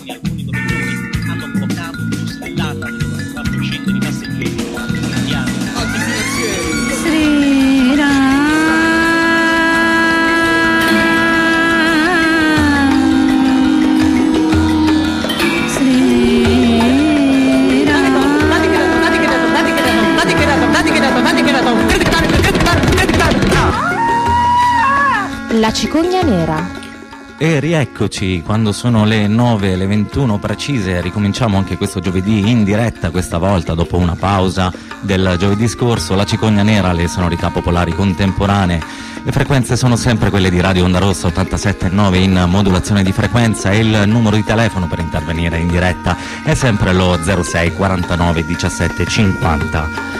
giorni alcuni come noi hanno bloccato in stellata le 400 di passeggeri indiani. Oggi La cicogna nera. E rieccoci quando sono le 9, le 21 precise. Ricominciamo anche questo giovedì in diretta, questa volta dopo una pausa del giovedì scorso. La cicogna nera, le sonorità popolari contemporanee. Le frequenze sono sempre quelle di Radio Onda Rossa 87.9 in modulazione di frequenza e il numero di telefono per intervenire in diretta è sempre lo 06 49 17 50.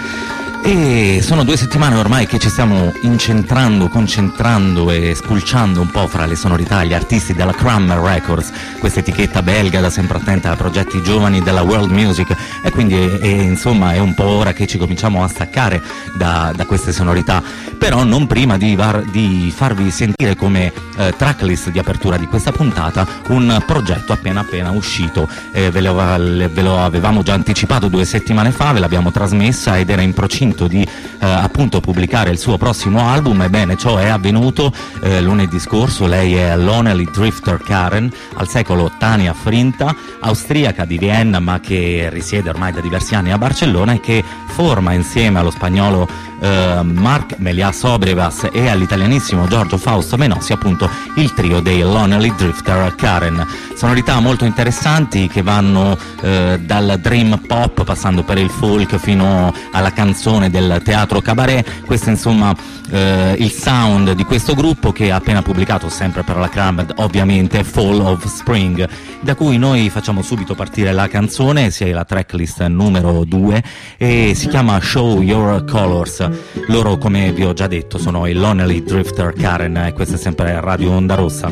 E sono 2 settimane ormai che ci stiamo incentrando, concentrando e spulciando un po' fra le sonorità, gli artisti della Crammer Records, questa etichetta belga da sempre attenta a progetti giovani della world music, e quindi insomma è un po' ora che ci cominciamo a staccare da queste sonorità, però non prima di farvi sentire come tracklist di apertura di questa puntata un progetto appena uscito. Ve lo avevamo già anticipato 2 settimane fa, ve l'abbiamo trasmessa ed era in procinto di appunto pubblicare il suo prossimo album. Ebbene, ciò è avvenuto lunedì scorso. Lei è Lonely Drifter Karen, al secolo Tania Frinta, austriaca di Vienna ma che risiede ormai da diversi anni a Barcellona e che forma insieme allo spagnolo Marc Melias Obrevas e all'italianissimo Giorgio Fausto Menossi appunto il trio dei Lonely Drifter Karen. Sonorità molto interessanti che vanno dal dream pop passando per il folk fino alla canzone del teatro cabaret. Questo insomma il sound di questo gruppo, che ha appena pubblicato sempre per la Crammed ovviamente Fall of Spring, da cui noi facciamo subito partire la canzone, sia la tracklist numero 2, e si chiama Show Your Colors. Loro, come vi ho già detto, sono i Lonely Drifter Karen e questa è sempre Radio Onda Rossa.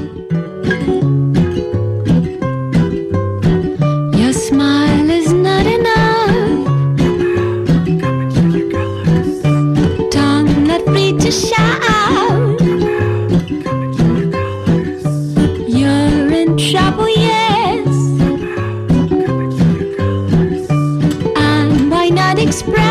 Your smile is not enough. Tongue not free to shout. You're in trouble, yes. And why not express?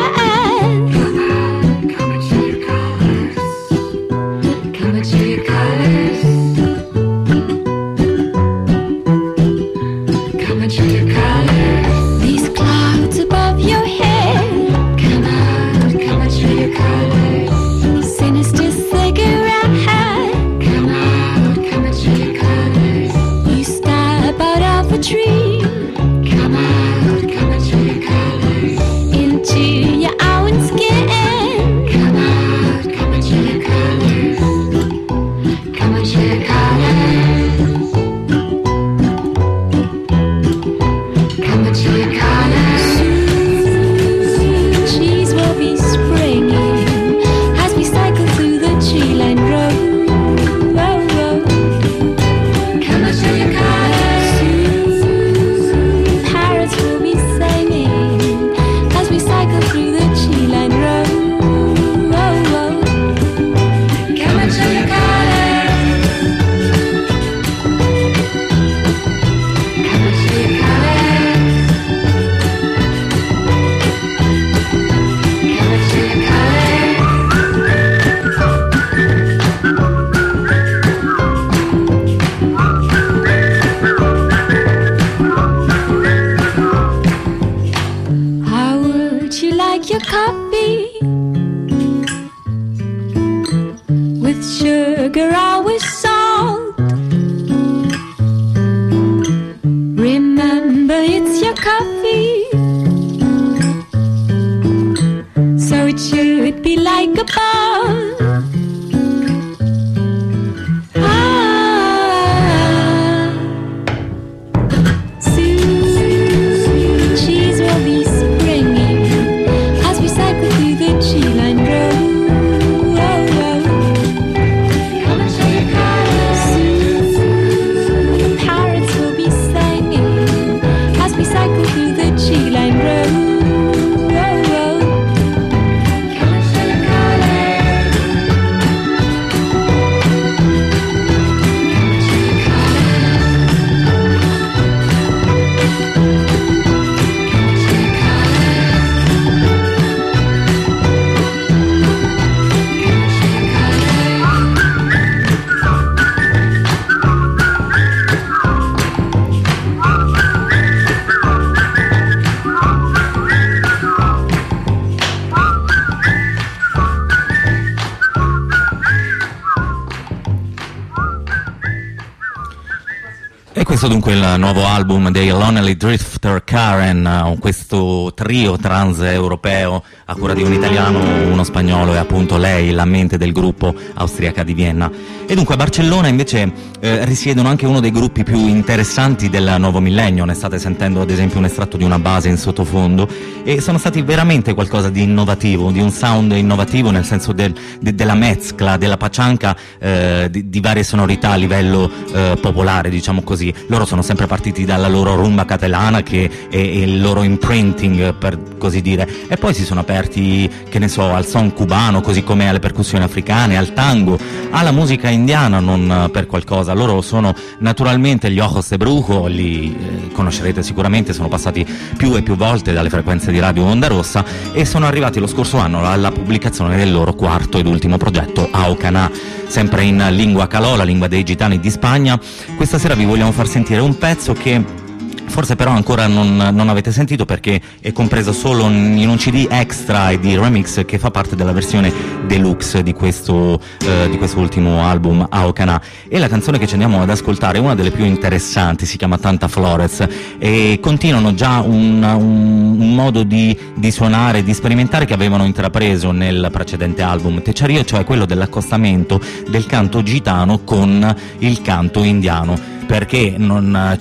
Questo dunque è il nuovo album dei Lonely Drifter Karen, questo trio trans europeo a cura di un italiano, uno spagnolo e appunto lei, la mente del gruppo austriaca di Vienna. E dunque a Barcellona invece risiedono anche uno dei gruppi più interessanti del nuovo millennio, ne state sentendo ad esempio un estratto di una base in sottofondo, e sono stati veramente qualcosa di innovativo, di un sound innovativo nel senso della mezcla, della pacianca di varie sonorità a livello popolare, diciamo così. Loro sono sempre partiti dalla loro rumba catalana che è il loro imprinting, per così dire, e poi si sono aperti, che ne so, al son cubano, così come alle percussioni africane, al tango, alla musica indiana, non per qualcosa. Loro sono naturalmente gli Ojos de Brujo, li conoscerete sicuramente, sono passati più e più volte dalle frequenze di Radio Onda Rossa e sono arrivati lo scorso anno alla pubblicazione del loro quarto ed ultimo progetto, Aucana, sempre in lingua calò, la lingua dei gitani di Spagna. Questa sera vi vogliamo far sentire un pezzo che forse però ancora non avete sentito, perché è compreso solo in un CD extra e di remix che fa parte della versione deluxe di questo ultimo album Aucana. E la canzone che ci andiamo ad ascoltare è una delle più interessanti, si chiama Tanta Flores, e continuano già un modo di suonare, di sperimentare che avevano intrapreso nel precedente album Techario, cioè quello dell'accostamento del canto gitano con il canto indiano, perché non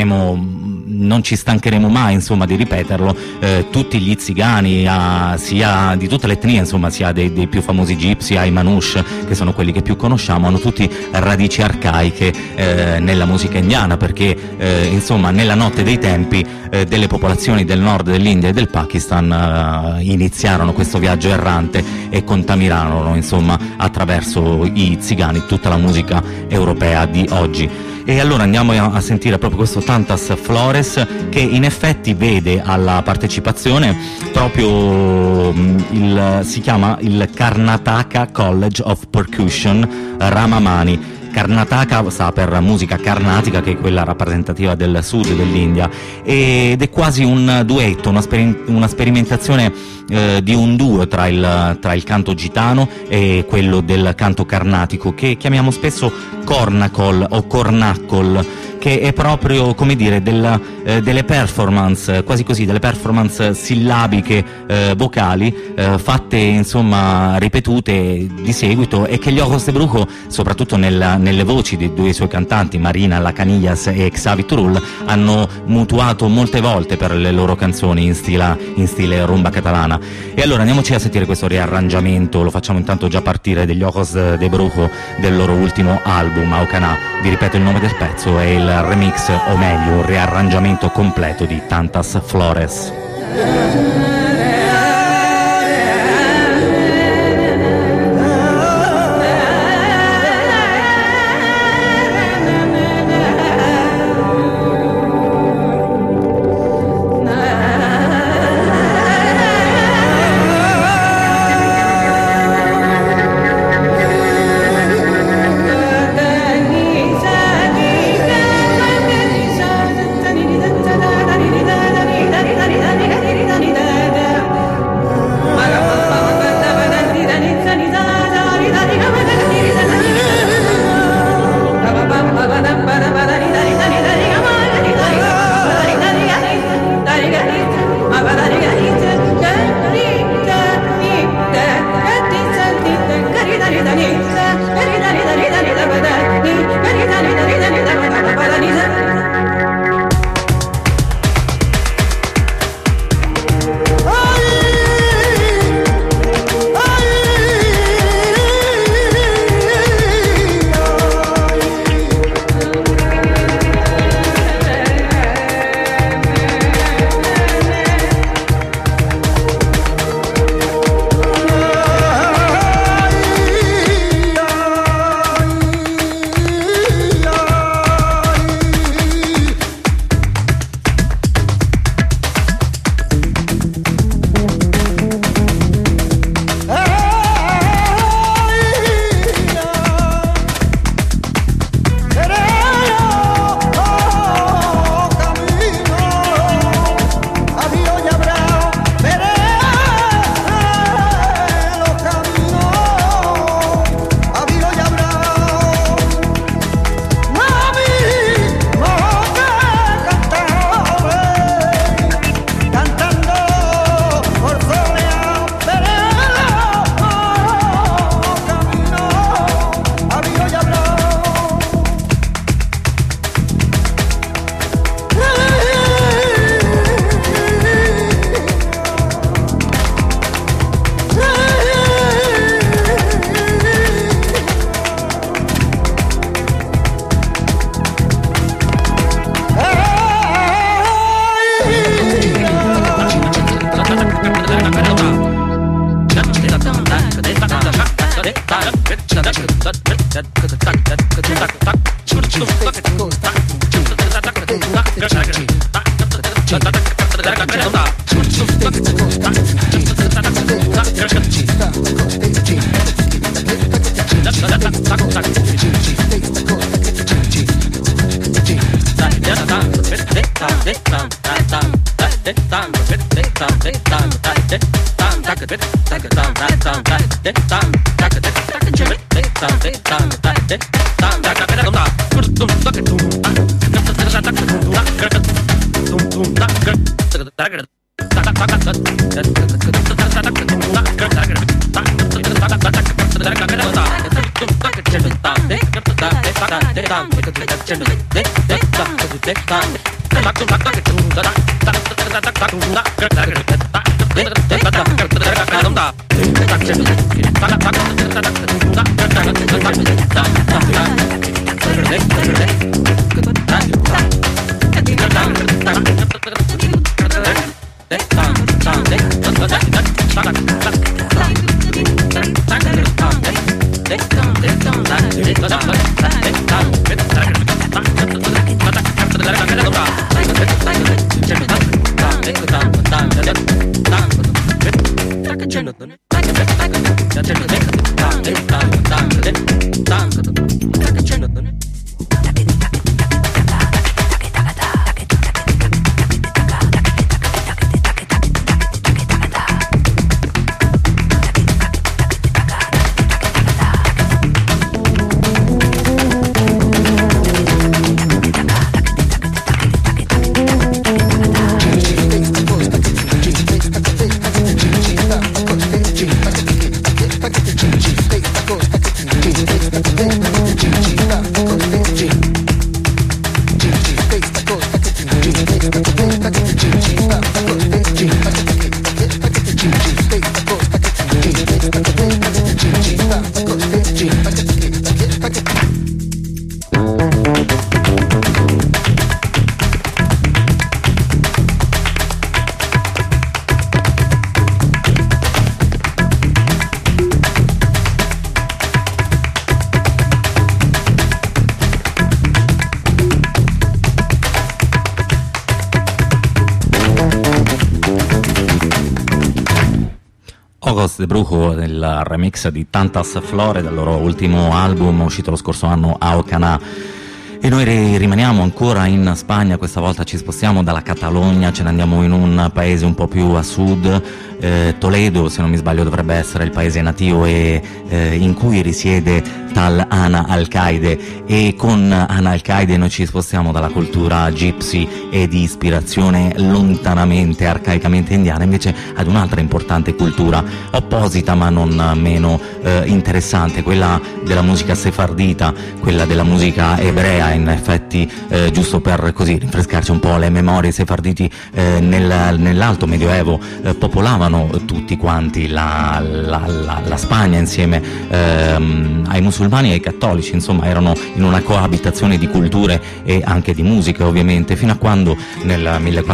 ci stancheremo mai, insomma, di ripeterlo. Tutti gli zigani, sia di tutte le etnie, insomma, sia dei più famosi gypsy ai Manouche, che sono quelli che più conosciamo, hanno tutti radici arcaiche nella musica indiana, perché insomma nella notte dei tempi delle popolazioni del nord dell'India e del Pakistan iniziarono questo viaggio errante e contaminarono, insomma, attraverso i zigani tutta la musica europea di oggi. E allora andiamo a sentire proprio questo Tantas Flores, che in effetti vede alla partecipazione proprio si chiama il Karnataka College of Percussion Ramamani. Karnataka sta per musica carnatica, che è quella rappresentativa del sud dell'India, ed è quasi un duetto, una sperimentazione di un duo tra il canto gitano e quello del canto carnatico, che chiamiamo spesso cornacol o cornacol, che è proprio, come dire, delle performance, quasi così, delle performance sillabiche vocali fatte, insomma, ripetute di seguito, e che gli Ojos de Brujo, soprattutto nelle voci dei due suoi cantanti, Marina Lacanillas e Xavi Turul, hanno mutuato molte volte per le loro canzoni in stile rumba catalana. E allora andiamoci a sentire questo riarrangiamento, lo facciamo intanto già partire, degli Ojos de Brujo del loro ultimo album Aucana. Vi ripeto il nome del pezzo, è il remix, o meglio un riarrangiamento completo di Tantas Flores. Da De Brujo del remix di Tantas Flore dal loro ultimo album uscito lo scorso anno, Aucana. E noi rimaniamo ancora in Spagna, questa volta ci spostiamo dalla Catalogna, ce ne andiamo in un paese un po' più a sud, Toledo, se non mi sbaglio, dovrebbe essere il paese nativo e in cui risiede tal Ana Al-Qaeda, e con Ana Al-Qaeda noi ci spostiamo dalla cultura gypsy e di ispirazione lontanamente, arcaicamente indiana, invece ad un'altra importante cultura opposita ma non meno interessante, quella della musica sefardita, quella della musica ebrea. In effetti, giusto per così rinfrescarci un po' le memorie, i sefarditi nell'alto medioevo popolavano tutti quanti la Spagna insieme ai musulmani e ai cattolici, insomma erano in una coabitazione di culture e anche di musica ovviamente, fino a quando nel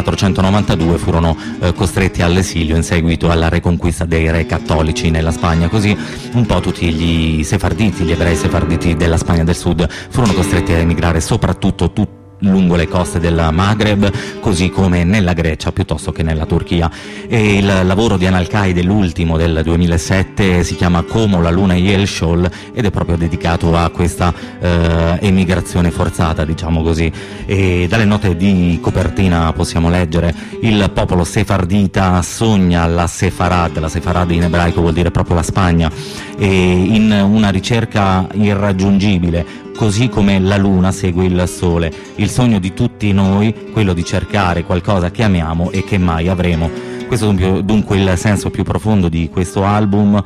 1492 furono costretti all'esilio in seguito alla reconquista dei re cattolici nella Spagna. Così un po' tutti gli sefarditi, gli ebrei sefarditi della Spagna del Sud furono costretti a emigrare soprattutto lungo le coste del Maghreb, così come nella Grecia piuttosto che nella Turchia. E il lavoro di Ana Al-Qaeda, l'ultimo del 2007, si chiama Como la luna y el sol ed è proprio dedicato a questa emigrazione forzata, diciamo così. E dalle note di copertina possiamo leggere: il popolo sefardita sogna la Sefarad in ebraico vuol dire proprio la Spagna, e in una ricerca irraggiungibile, così come la luna segue il sole, il sogno di tutti noi, quello di cercare qualcosa che amiamo e che mai avremo. Questo dunque il senso più profondo di questo album,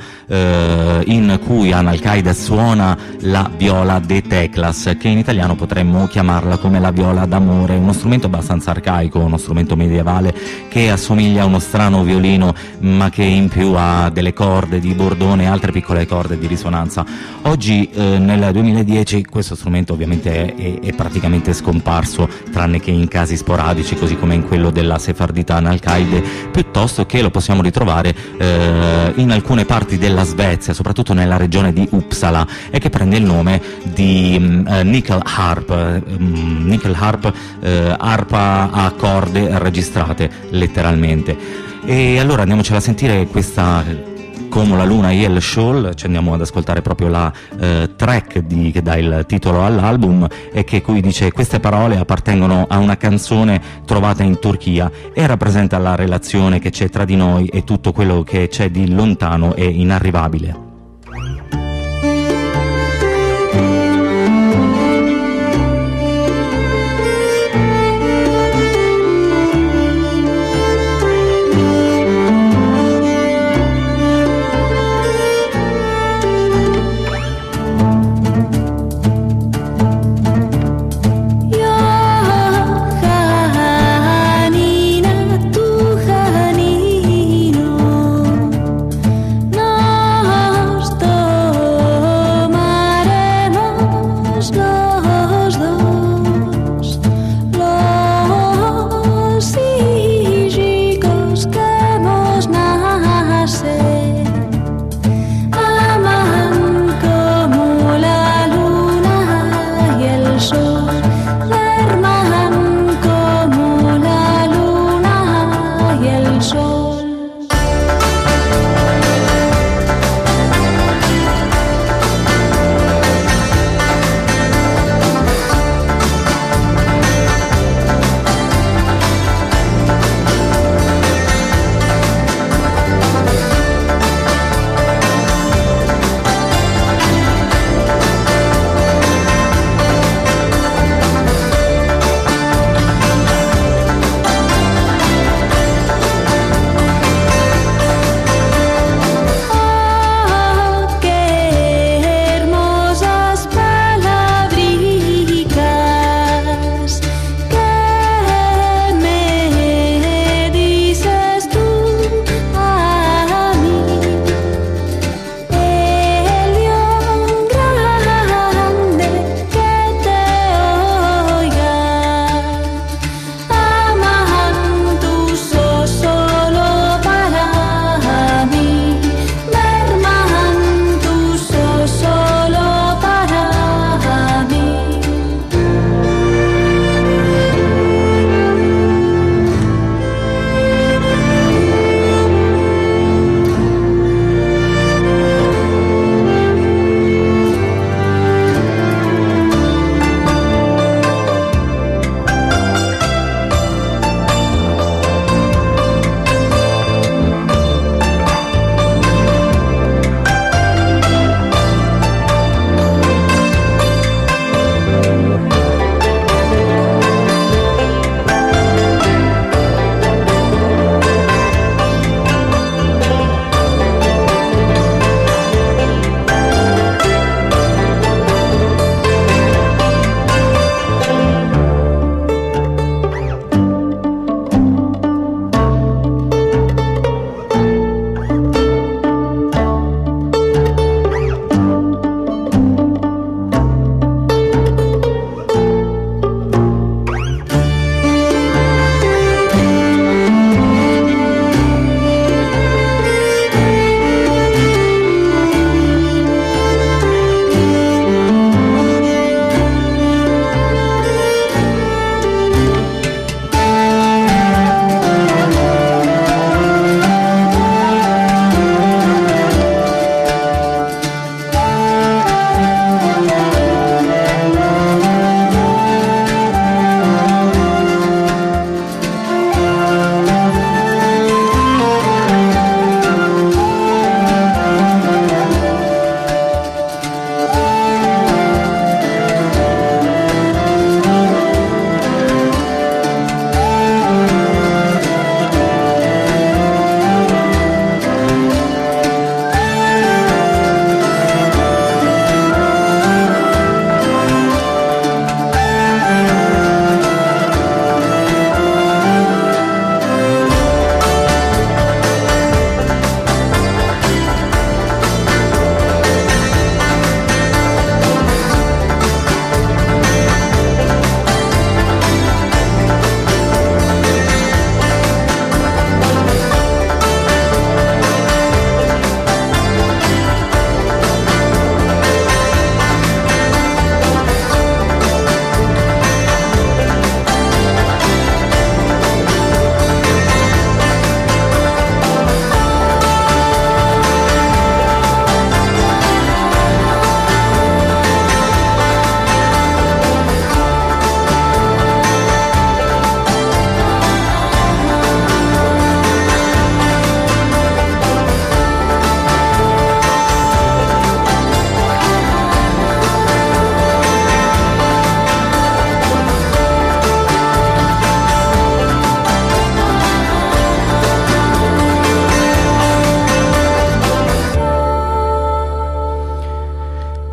in cui Ana Al-Qaeda suona la viola de teclas, che in italiano potremmo chiamarla come la viola d'amore, uno strumento abbastanza arcaico, uno strumento medievale che assomiglia a uno strano violino, ma che in più ha delle corde di bordone e altre piccole corde di risonanza. Oggi nel 2010 questo strumento ovviamente è praticamente scomparso, tranne che in casi sporadici, così come in quello della sefardita Ana Al-Qaeda. piuttosto che lo possiamo ritrovare in alcune parti della Svezia, soprattutto nella regione di Uppsala, e che prende il nome di nickel harp, arpa a corde registrate letteralmente. E allora andiamocela a sentire questa Como la luna Yel Shoal, ci andiamo ad ascoltare proprio la track che dà il titolo all'album, e che qui dice: queste parole appartengono a una canzone trovata in Turchia e rappresenta la relazione che c'è tra di noi e tutto quello che c'è di lontano e inarrivabile. No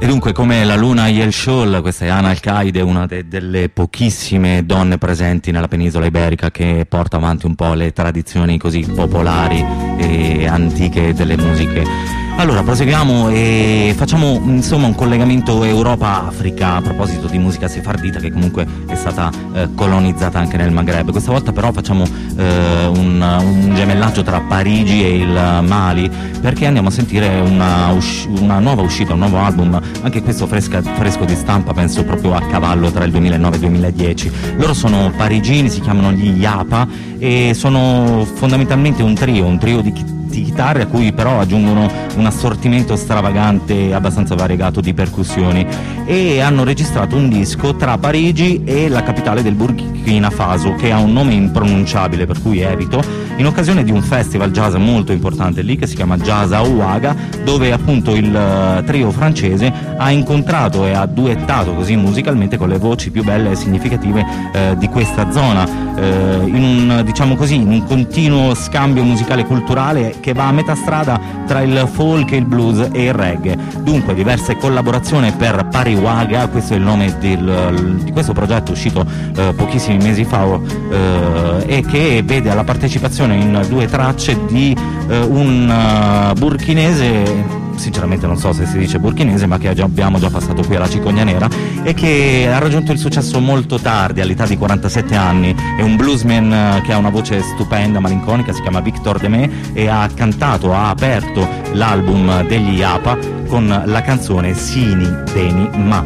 E dunque, come la Luna Yel Shol, questa è Ana Al-Qaide, una delle pochissime donne presenti nella penisola iberica che porta avanti un po' le tradizioni così popolari e antiche delle musiche. Allora, proseguiamo e facciamo insomma un collegamento Europa-Africa a proposito di musica sefardita, che comunque è stata colonizzata anche nel Maghreb. Questa volta però facciamo un gemellaggio tra Parigi e il Mali, perché andiamo a sentire una nuova uscita, un nuovo album, anche questo fresco di stampa, penso proprio a cavallo tra il 2009 e il 2010. Loro sono parigini, si chiamano gli Yapa e sono fondamentalmente un trio di chitarre a cui però aggiungono un assortimento stravagante abbastanza variegato di percussioni, e hanno registrato un disco tra Parigi e la capitale del Burkina Faso, che ha un nome impronunciabile per cui evito, in occasione di un festival jazz molto importante lì che si chiama Jazz Ouaga, dove appunto il trio francese ha incontrato e ha duettato così musicalmente con le voci più belle e significative di questa zona, in un continuo scambio musicale culturale che va a metà strada tra il folk, il blues e il reggae. Dunque diverse collaborazioni per Pariwaga, questo è il nome di questo progetto uscito pochissimi mesi fa, e che vede alla partecipazione in 2 tracce di un burkinese, sinceramente non so se si dice burkinese, ma che abbiamo già passato qui alla Cicogna Nera e che ha raggiunto il successo molto tardi, all'età di 47 anni. È un bluesman che ha una voce stupenda, malinconica, si chiama Victor Demé e ha aperto l'album degli Yapa con la canzone Sini Deni Ma.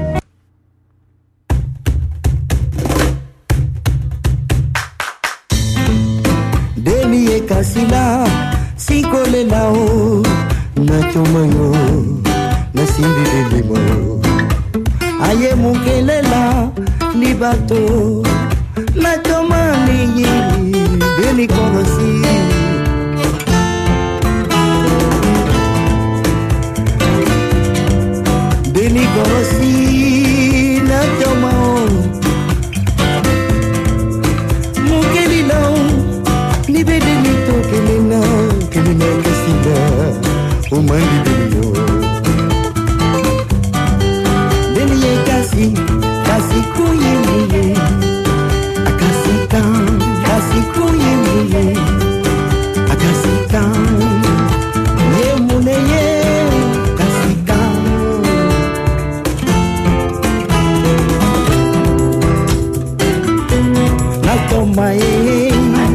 Deni e Kasila si kole lao na chomayo na sindi de limo aye mukelela libato na chomani Deni konosi Deni konosi na chomao mukelila libede lito kelena kasila o mandi delio Deni kasi kuyemile akasita kasi kuyemile akasita yemune ye kasita natomaye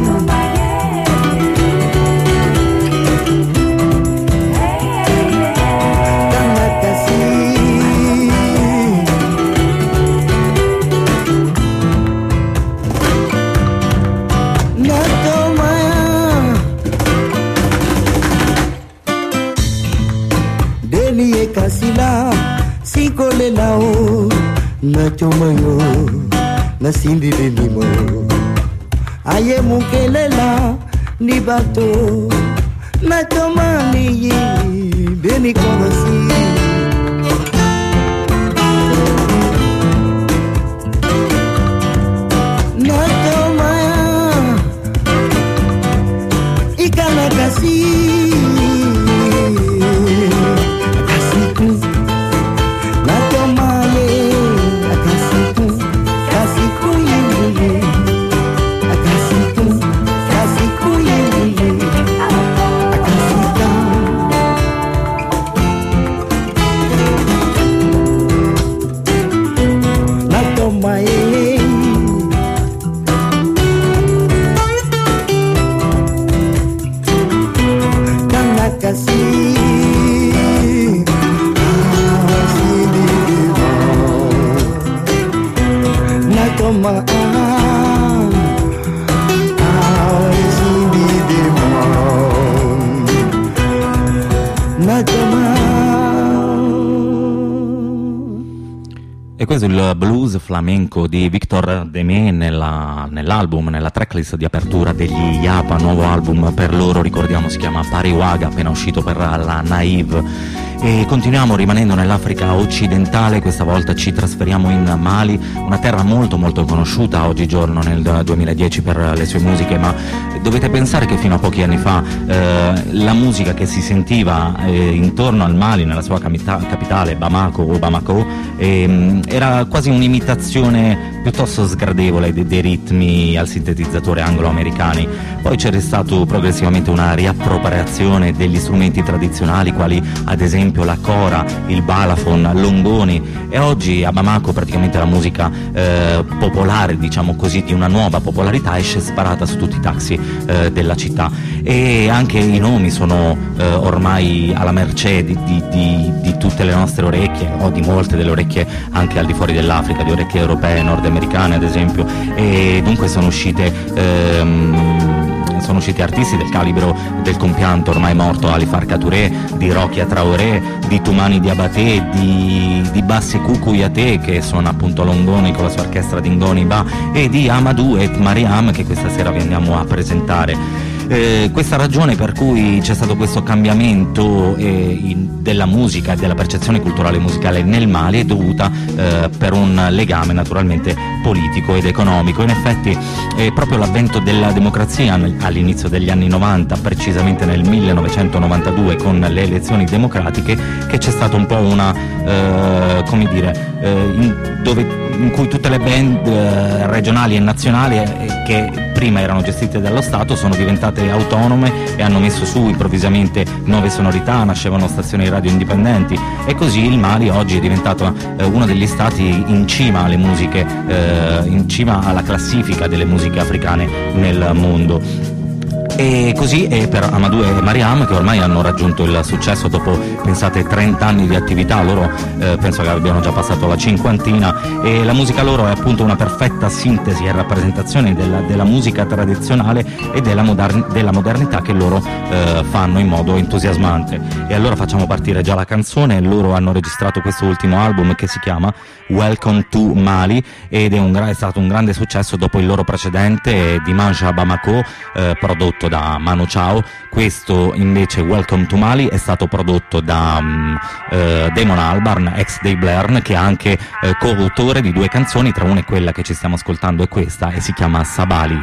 kasila si kole lao na chomayo na sindi de limo aye mukelela ni bato na chomani Deni konosi na chomaya ikana kasi E questo è il blues flamenco di Victor Demé nell'album, nella tracklist di apertura degli Yapa, nuovo album per loro, ricordiamo si chiama Pariwaga, appena uscito per la Naive. E continuiamo rimanendo nell'Africa occidentale, questa volta ci trasferiamo in Mali, una terra molto molto conosciuta oggigiorno nel 2010 per le sue musiche, ma dovete pensare che fino a pochi anni fa la musica che si sentiva intorno al Mali, nella sua capitale Bamako, era quasi un'imitazione piuttosto sgradevole dei ritmi al sintetizzatore anglo-americani. Poi c'è stato progressivamente una riappropriazione degli strumenti tradizionali, quali ad esempio la cora, il balafon, l'ongoni, e oggi a Bamako praticamente la musica popolare, diciamo così, di una nuova popolarità esce sparata su tutti i taxi della città, e anche i nomi sono ormai alla mercé di tutte le nostre orecchie, o di molte delle orecchie anche al di fuori dell'Africa, di orecchie europee, nordamericane ad esempio, e dunque sono usciti artisti del calibro del compianto ormai morto Ali Farka Touré, di Rokia Traoré, di Toumani Diabaté, di Bassekou Kouyaté, che suona appunto l'ongoni con la sua orchestra di Ngoni Ba, e di Amadou et Mariam, che questa sera vi andiamo a presentare. Questa ragione per cui c'è stato questo cambiamento della musica e della percezione culturale musicale nel Mali è dovuta per un legame naturalmente politico ed economico. In effetti è proprio l'avvento della democrazia all'inizio degli anni 90, precisamente nel 1992 con le elezioni democratiche, che c'è stato un po' una in cui tutte le band regionali e nazionali che prima erano gestite dallo Stato sono diventate autonome e hanno messo su improvvisamente nuove sonorità, nascevano stazioni radio indipendenti, e così il Mali oggi è diventato uno degli stati in cima alle musiche, in cima alla classifica delle musiche africane nel mondo. E così è per Amadou e Mariam, che ormai hanno raggiunto il successo dopo, pensate, 30 anni di attività. Loro penso che abbiano già passato la cinquantina, e la musica loro è appunto una perfetta sintesi e rappresentazione della musica tradizionale e della modernità che loro fanno in modo entusiasmante. E allora facciamo partire già la canzone. Loro hanno registrato questo ultimo album che si chiama Welcome to Mali, ed è stato un grande successo dopo il loro precedente Dimanche à Bamako, prodotto da Manu Chao. Questo invece, Welcome to Mali, è stato prodotto da Damon Albarn, ex dei Blair, che è anche coautore di 2 canzoni, tra una è quella che ci stiamo ascoltando e questa, e si chiama Sabali.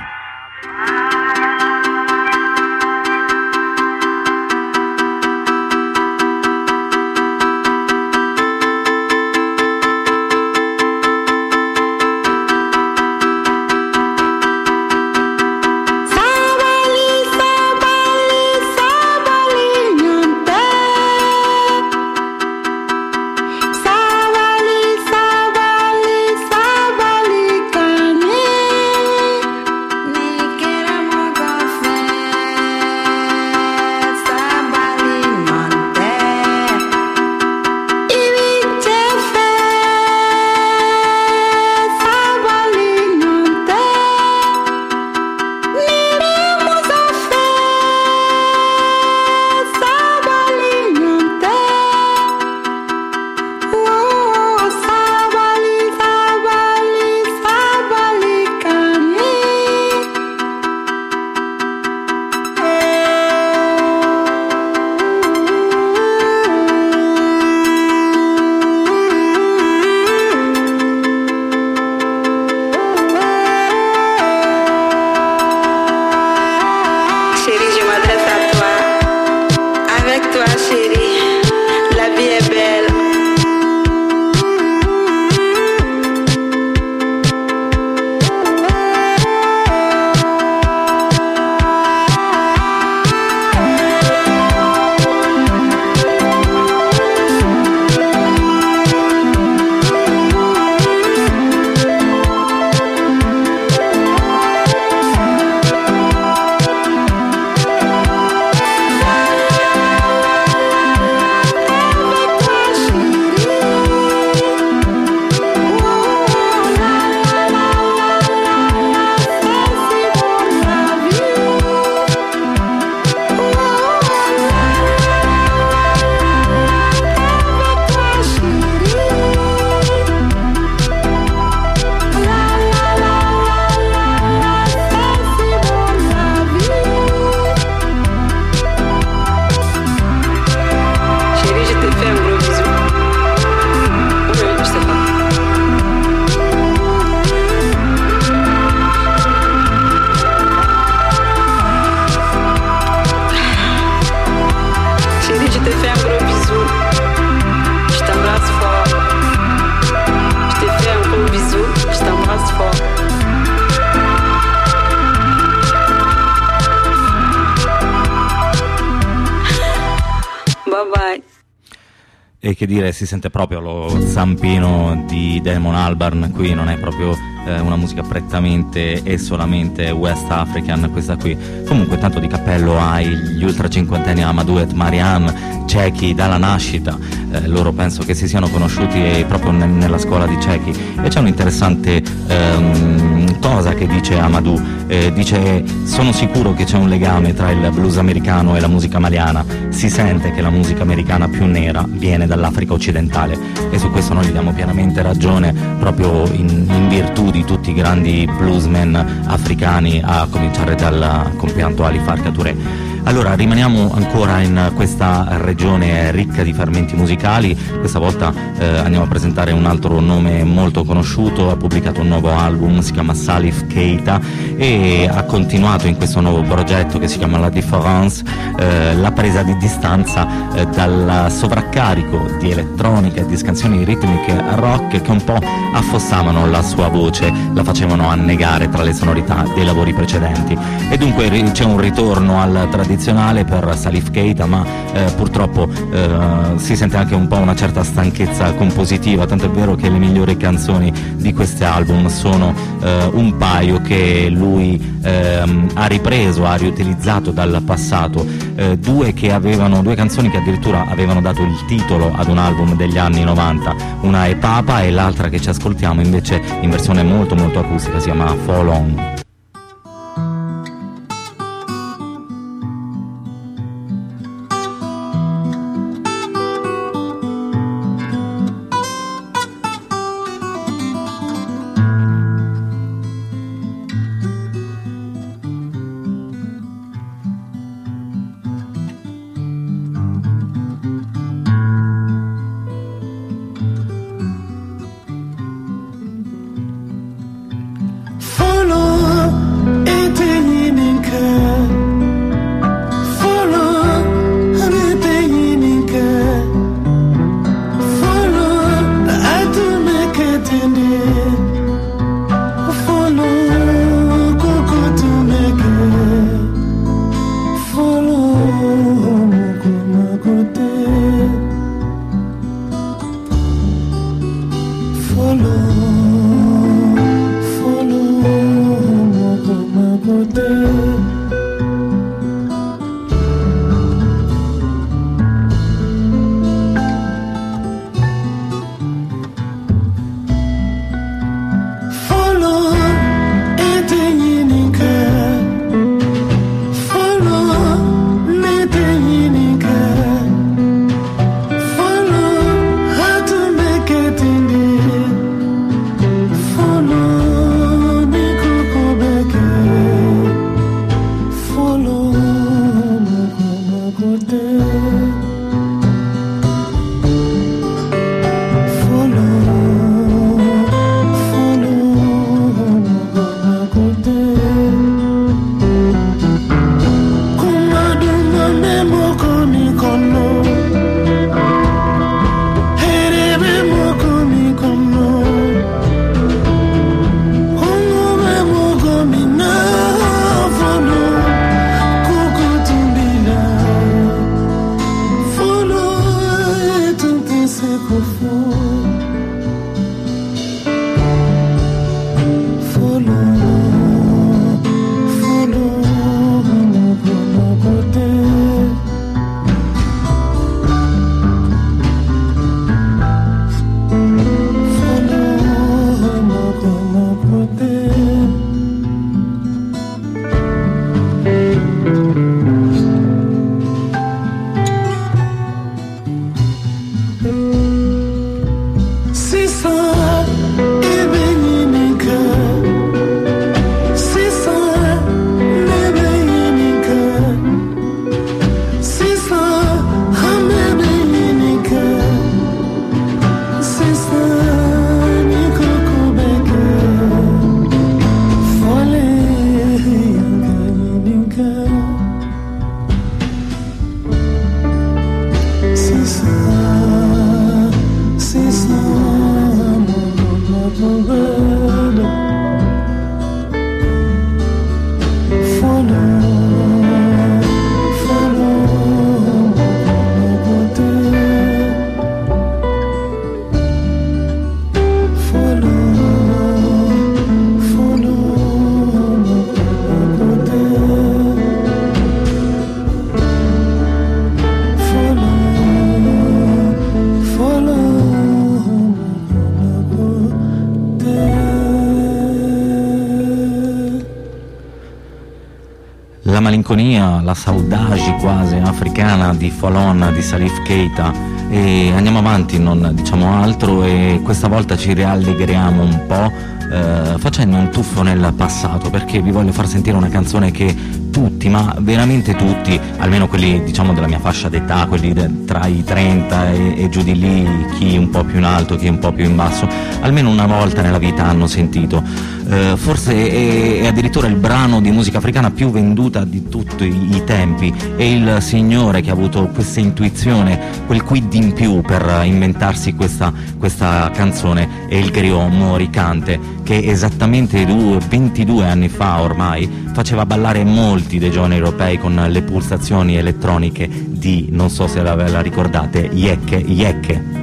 E che dire, si sente proprio lo zampino di Damon Albarn qui, non è proprio una musica prettamente e solamente West African questa qui. Comunque tanto di cappello agli ultra cinquantenni Amadou et Marianne, cechi dalla nascita, loro penso che si siano conosciuti proprio nella scuola di cechi. E c'è un'interessante cosa che dice Amadou, dice: sono sicuro che c'è un legame tra il blues americano e la musica maliana, si sente che la musica americana più nera viene dall'Africa occidentale, e su questo noi gli diamo pienamente ragione, proprio in virtù di tutti i grandi bluesmen africani, a cominciare dal compianto Ali Farka Touré. Allora rimaniamo ancora in questa regione ricca di fermenti musicali, questa volta andiamo a presentare un altro nome molto conosciuto, ha pubblicato un nuovo album, si chiama Salif Keita, e ha continuato in questo nuovo progetto che si chiama La Différence la presa di distanza dal sovraccarico di elettronica e di scansioni ritmiche rock che un po' affossavano la sua voce, la facevano annegare tra le sonorità dei lavori precedenti. E dunque c'è un ritorno al tradizionale per Salif Keita, ma purtroppo si sente anche un po' una certa stanchezza compositiva, tanto è vero che le migliori canzoni di questi album sono un paio che lui ha ripreso, ha riutilizzato dal passato, due canzoni che addirittura avevano dato il titolo ad un album degli anni 90, una è Papa e l'altra che ci ascoltiamo invece in versione molto molto acustica, si chiama Fall On. Follow La malinconia, la saudade quasi africana di Falon, di Salif Keita. E andiamo avanti, non diciamo altro, e questa volta ci rallegriamo un po' facendo un tuffo nel passato, perché vi voglio far sentire una canzone che tutti, ma veramente tutti, almeno quelli diciamo della mia fascia d'età, quelli tra i 30 e giù di lì, chi un po' più in alto, chi un po' più in basso, almeno una volta nella vita hanno sentito. Forse è addirittura il brano di musica africana più venduta di tutti i tempi, e il signore che ha avuto questa intuizione, quel quid in più per inventarsi questa canzone, è il griot Moricante, che esattamente 22 anni fa ormai faceva ballare molti dei giovani europei con le pulsazioni elettroniche di, non so se la ricordate, Yeke Yeke.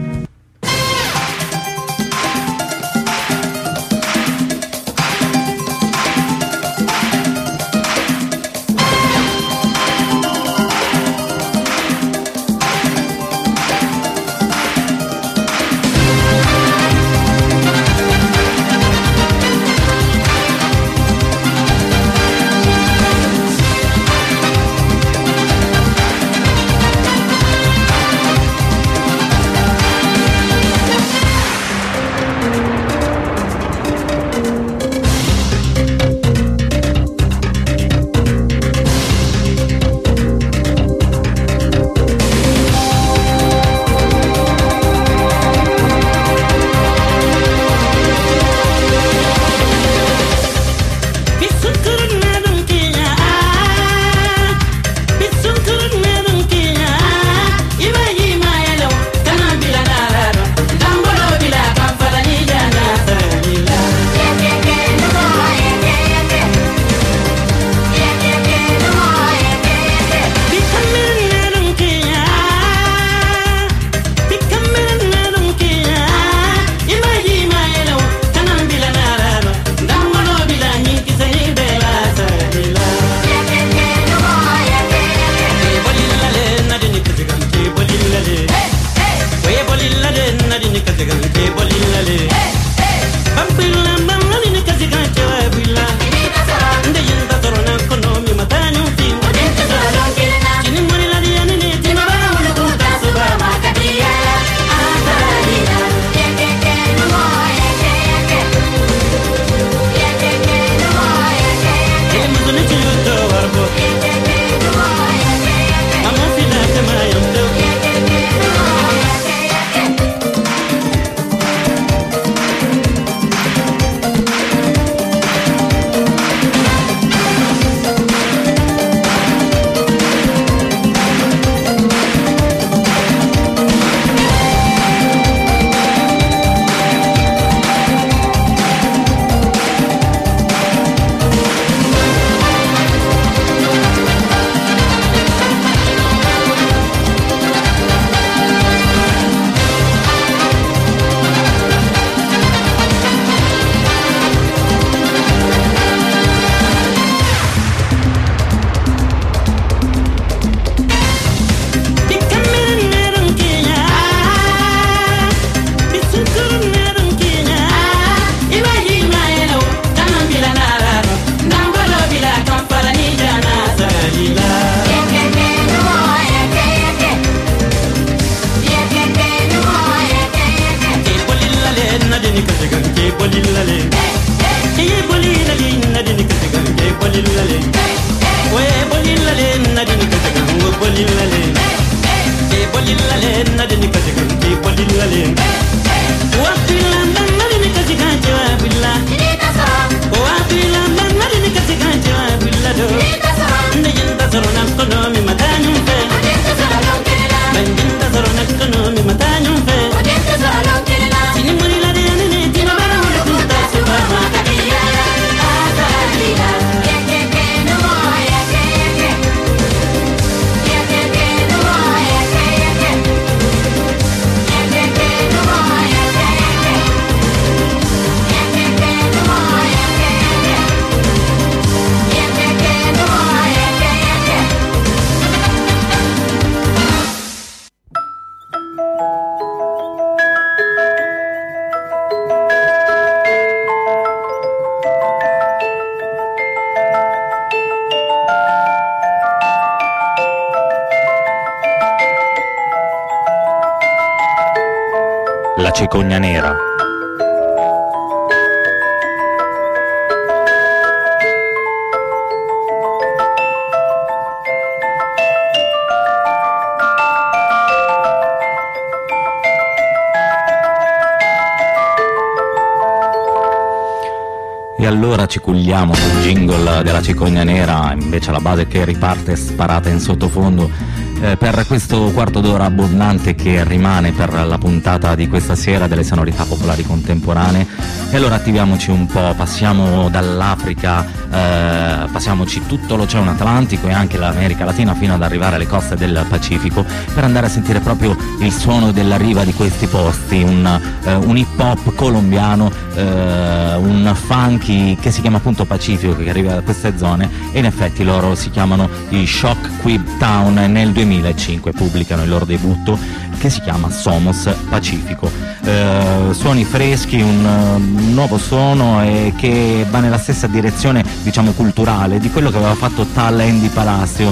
La cicogna nera. E allora ci culliamo sul jingle della cicogna nera, invece la base che riparte sparata in sottofondo, per questo quarto d'ora abbondante che rimane per la puntata di questa sera delle sonorità popolari contemporanee. E allora attiviamoci un po', passiamo dall'Africa, passiamoci tutto l'Oceano Atlantico e anche l'America Latina fino ad arrivare alle coste del Pacifico, per andare a sentire proprio il suono della riva di questi posti, un hip hop colombiano, un funky che si chiama appunto Pacifico, che arriva da queste zone, e in effetti loro si chiamano i Shock Quib Town, e nel 2005 pubblicano il loro debutto che si chiama Somos Pacifico. Suoni freschi, un nuovo suono che va nella stessa direzione, diciamo, culturale di quello che aveva fatto Tal Andy Palacio,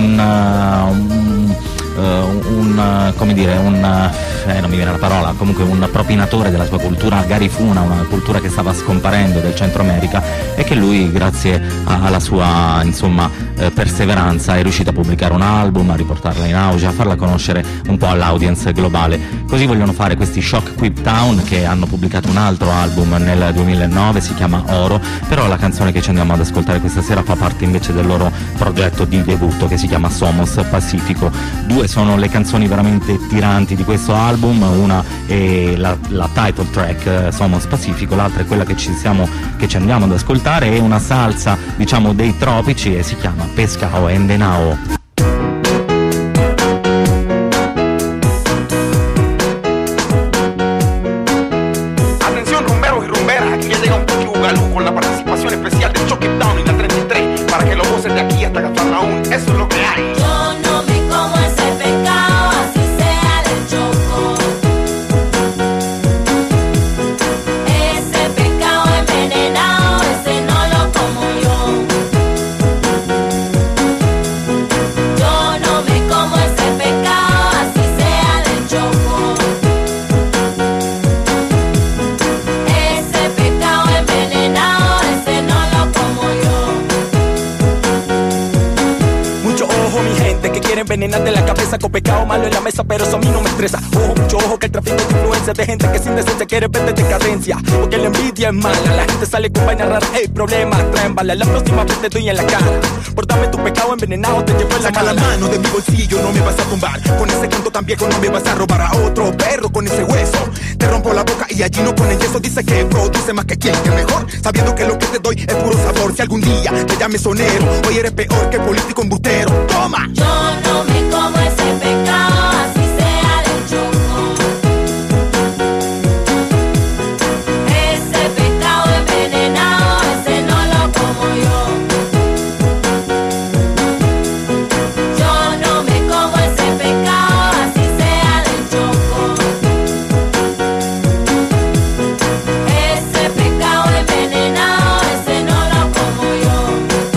non mi viene la parola, comunque un propinatore della sua cultura garifuna, una cultura che stava scomparendo del Centro America, e che lui, grazie alla sua perseveranza, è riuscito a pubblicare un album, a riportarla in auge, a farla conoscere un po' all'audience globale. Così vogliono fare questi Shock Quib Town, che hanno pubblicato un altro album nel 2009, si chiama Oro, però la canzone che ci andiamo ad ascoltare questa sera fa parte invece del loro progetto di debutto che si chiama Somos Pacifico. Due sono le canzoni veramente tiranti di questo album, una è la title track Somos Pacifico, l'altra è quella che ci andiamo ad ascoltare, è una salsa, diciamo, dei tropici e si chiama Pescao Endenao. Atención rumberos y rumberas, aquí ya llega un Toki Bugalú con la participación especial de Shock It Down y la 33, para que lo gocen de aquí hasta Cafarnaún, eso es lo que hay. Yo no me como ese pescado, así sea del Choco. Ese pescado envenenado, ese no lo como yo. Yo no me como ese pescado, así sea del Choco. Ese pescado envenenado, ese no lo como yo. Mucho ojo, mi gente, que quiere envenenarte la cabeza con pescado malo en la mesa, pero eso a mí no me estresa. Ojo, mucho ojo, que el tráfico de influencia de gente que sin decencia quiere verte de cadencia, porque la envidia es mala, la gente sale con vainas raras, hey, problemas traen bala, la próxima vez te doy en la cara, por darme tu pescado envenenado te llevo en la Saca la mano de mi bolsillo, no me vas a tumbar. Con ese canto tan viejo no me vas a robar a otro perro con ese hueso. Te rompo la boca y allí no ponen yeso. Dice que produce más que quien, que mejor, sabiendo que lo que te doy es puro sabor. Si algún día te llames sonero, hoy eres peor que político embustero. ¡Toma! Yo no me como ese pescado, así sea del Choco. Ese pescado envenenado, ese no lo como yo. Yo no me como ese pescado, así sea del Choco. Ese pescado envenenado, ese no lo como yo.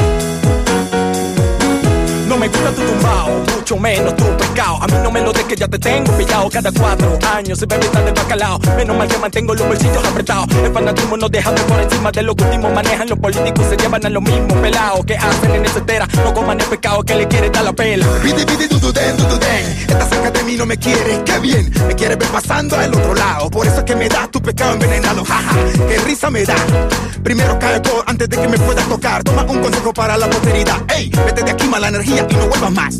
No me gusta tu tumbao, mucho menos tu pescado. A mí no me lo des que ya te tengo pillado. Cada 4 años se bebe tal de bacalao. Menos mal que mantengo los bolsillos apretados. El fanatismo nos deja por encima de lo que últimos manejan. Los políticos se llevan a los mismos pelados que hacen en esa etera. No coman el pescado que le quiere dar la pela. Pide, pide, dududen. Esta cerca de mí no me quiere, qué bien. Me quiere ver pasando al otro lado. Por eso es que me da tu pescado envenenado. Jaja, qué risa me da. Primero cae por antes de que me puedas tocar. Toma un consejo para la posteridad. Ey, vete de aquí, mala energía, y no vuelvas más.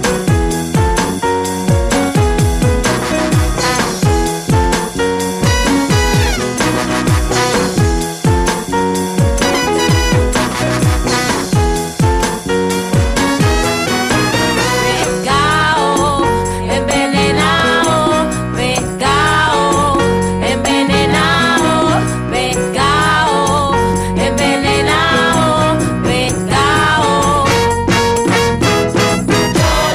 Pescado envenenado, pescado envenenado, pescado envenenado, pescado. Yo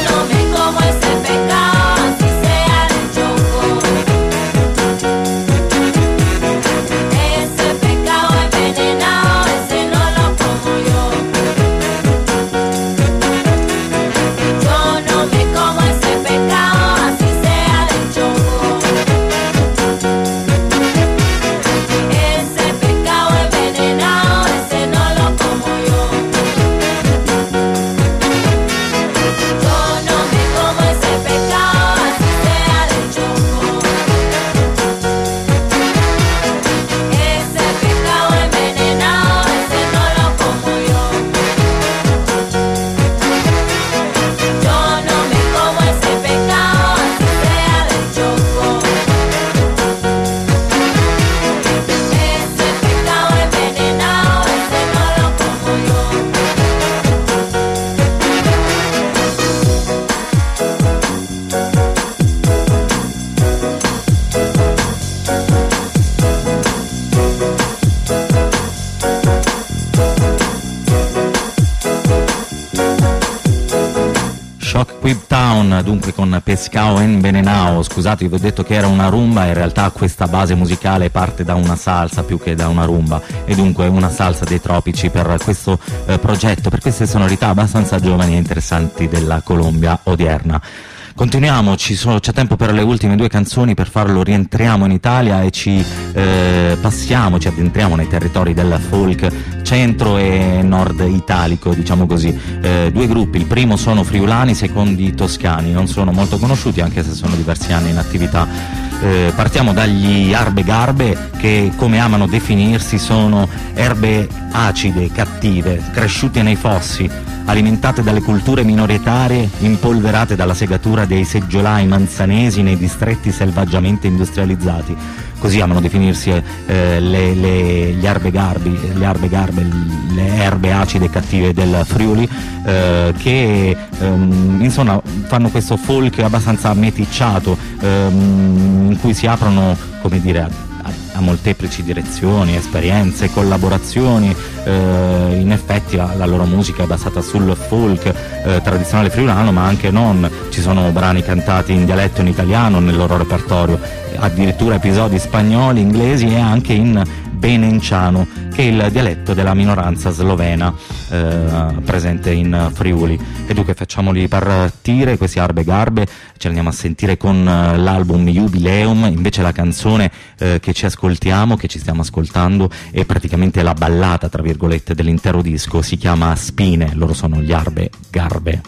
Shock Quib Town, dunque con Pescao Envenenao. Scusate, vi ho detto che era una rumba, in realtà questa base musicale parte da una salsa più che da una rumba, e dunque una salsa dei tropici per questo progetto, per queste sonorità abbastanza giovani e interessanti della Colombia odierna. Continuiamo, c'è tempo per le ultime due canzoni, per farlo rientriamo in Italia e ci addentriamo nei territori del folk centro e nord italico, diciamo così. Due gruppi, il primo sono friulani, i secondi toscani, non sono molto conosciuti anche se sono diversi anni in attività. Partiamo dagli Arbe Garbe, che come amano definirsi sono erbe acide, cattive, cresciute nei fossi, alimentate dalle culture minoritarie, impolverate dalla segatura dei seggiolai manzanesi nei distretti selvaggiamente industrializzati. Così amano definirsi gli arbe garbe, le erbe acide e cattive del Friuli, che insomma fanno questo folk abbastanza meticciato, in cui si aprono, come dire, a molteplici direzioni, esperienze, collaborazioni. In effetti la loro musica è basata sul folk tradizionale friulano, ma anche non. Ci sono brani cantati in dialetto e in italiano nel loro repertorio, addirittura episodi spagnoli, inglesi e anche in benenciano, che è il dialetto della minoranza slovena presente in Friuli. E dunque facciamoli partire questi Arbe Garbe, ce li andiamo a sentire con l'album Jubileum. Invece la canzone che ci stiamo ascoltando, è praticamente la ballata tra virgolette dell'intero disco, si chiama Spine, loro sono gli Arbe Garbe.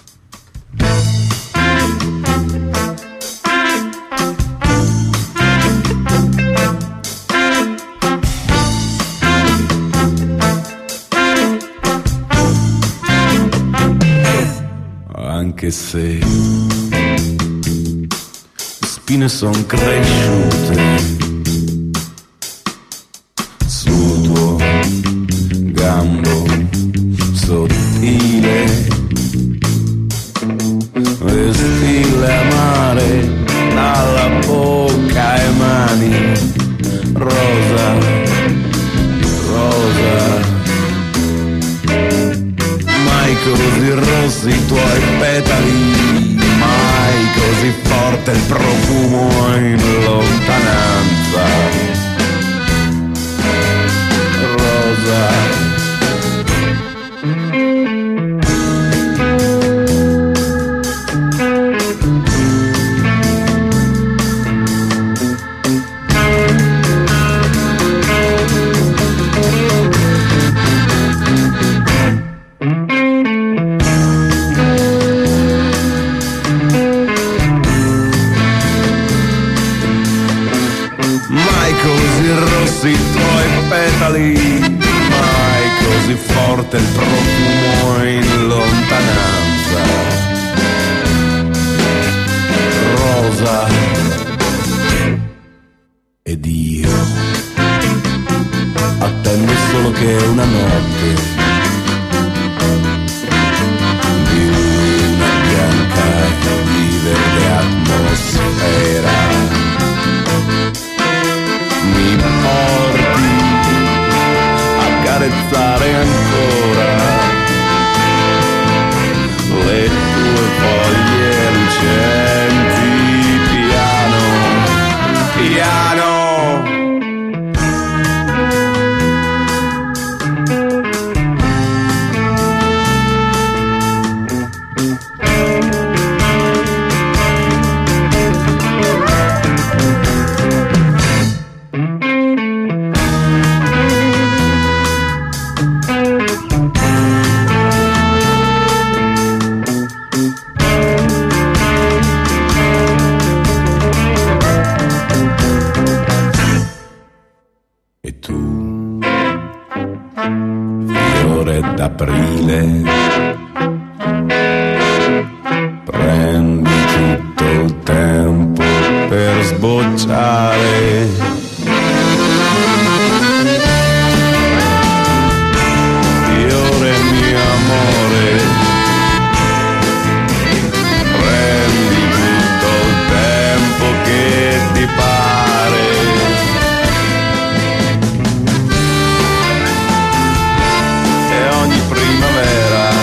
Anche se spine son cresciute sul tuo gambo sottile e stile amare dalla bocca e mani rosa, rosa. Mai così rossi i tuoi petali, mai così forte il profumo in lontananza. Rosa. I tuoi petali, mai così forte il profumo in lontananza. Rosa. Ed io attendo solo che una notte di una bianca e di verde atmosfera mi porti a carezzare ancora le tue foglie lucenti piano, piano. D'aprile, prendi tutto il tempo per sbocciare. Fiore mio amore, prendi tutto il tempo che ti pare. Ogni primavera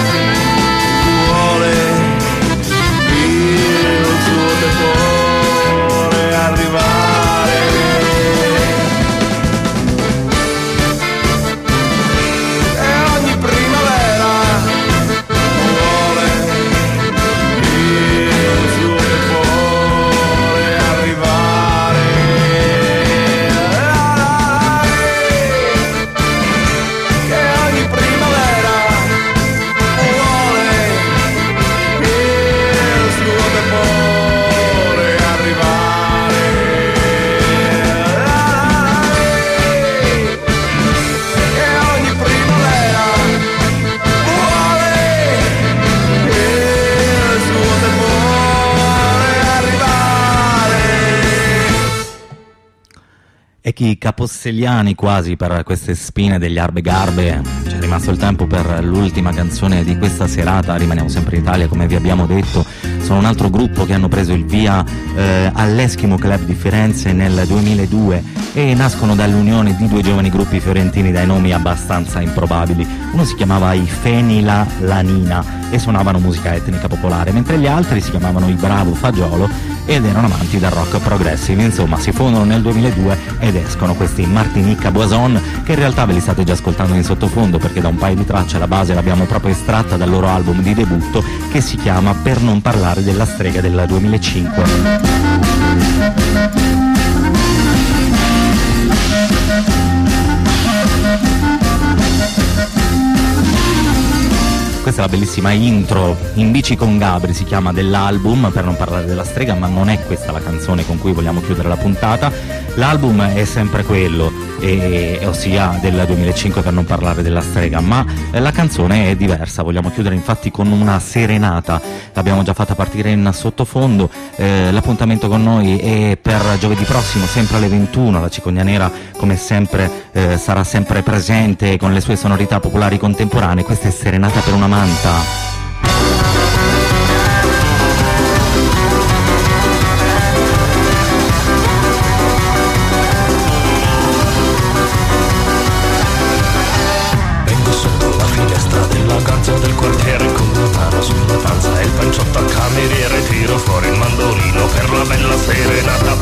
echi caposseliani quasi per queste spine degli Arbe Garbe. C'è rimasto il tempo per l'ultima canzone di questa serata. Rimaniamo sempre in Italia, come vi abbiamo detto. Sono un altro gruppo che hanno preso il via all'Eskimo Club di Firenze nel 2002 e nascono dall'unione di due giovani gruppi fiorentini dai nomi abbastanza improbabili. Uno si chiamava i Fenila Lanina e suonavano musica etnica popolare, mentre gli altri si chiamavano i Bravo Fagiolo ed erano amanti del rock progressive. Insomma, si fondono nel 2002 ed escono questi Martinique Boison, che in realtà ve li state già ascoltando in sottofondo, perché da un paio di tracce la base l'abbiamo proprio estratta dal loro album di debutto, che si chiama Per non parlare della strega del 2005. Questa è la bellissima intro in bici con Gabri, si chiama, dell'album Per non parlare della strega, ma non è questa la canzone con cui vogliamo chiudere la puntata. L'album è sempre quello, ossia del 2005, Per non parlare della strega, ma la canzone è diversa. Vogliamo chiudere infatti con una serenata, l'abbiamo già fatta partire in sottofondo. L'appuntamento con noi è per giovedì prossimo, sempre alle 21. La Cicogna Nera, come sempre, sarà sempre presente con le sue sonorità popolari contemporanee. Questa è Serenata per una manta. Del quartiere con la mano sulla panza e il panciotto al cameriere, tiro fuori il mandolino per la bella serenata.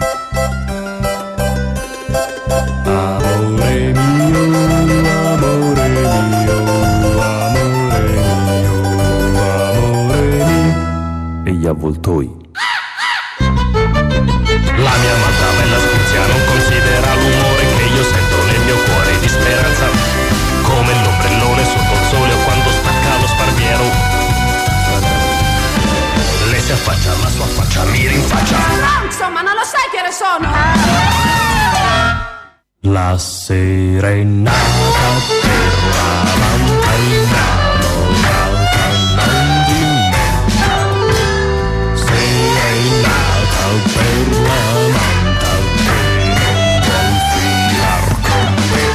Amore mio, amore mio, amore mio, amore mio. E gli avvoltoi. La mia amata bella spezia non considera l'umore che io sento nel mio cuore di speranza, come l'ombrellone sotto il sole o quando stacca lo sparviero. Lei si affaccia, la sua faccia mi rinfaccia. Insomma, non lo sai che ore sono? La serenata per la manta in mano, l'altra non di me. Serenata per la manta che non vuol filar con me.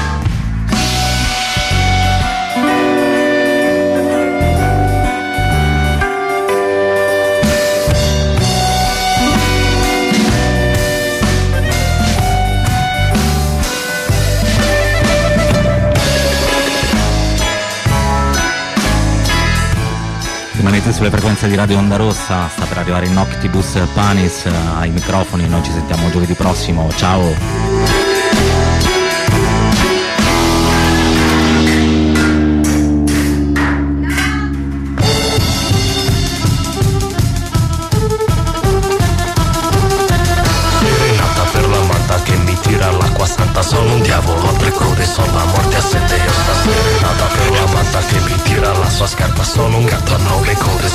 Rimanete sulle frequenze di Radio Onda Rossa, sta per arrivare in Noctibus Panis ai microfoni. Noi ci sentiamo giovedì prossimo, ciao! L'acqua santa, sono un diavolo a tre code, sono la morte a sette, io stasera nata per la matta che mi tira la sua scarpa, sono un gatto a nove code,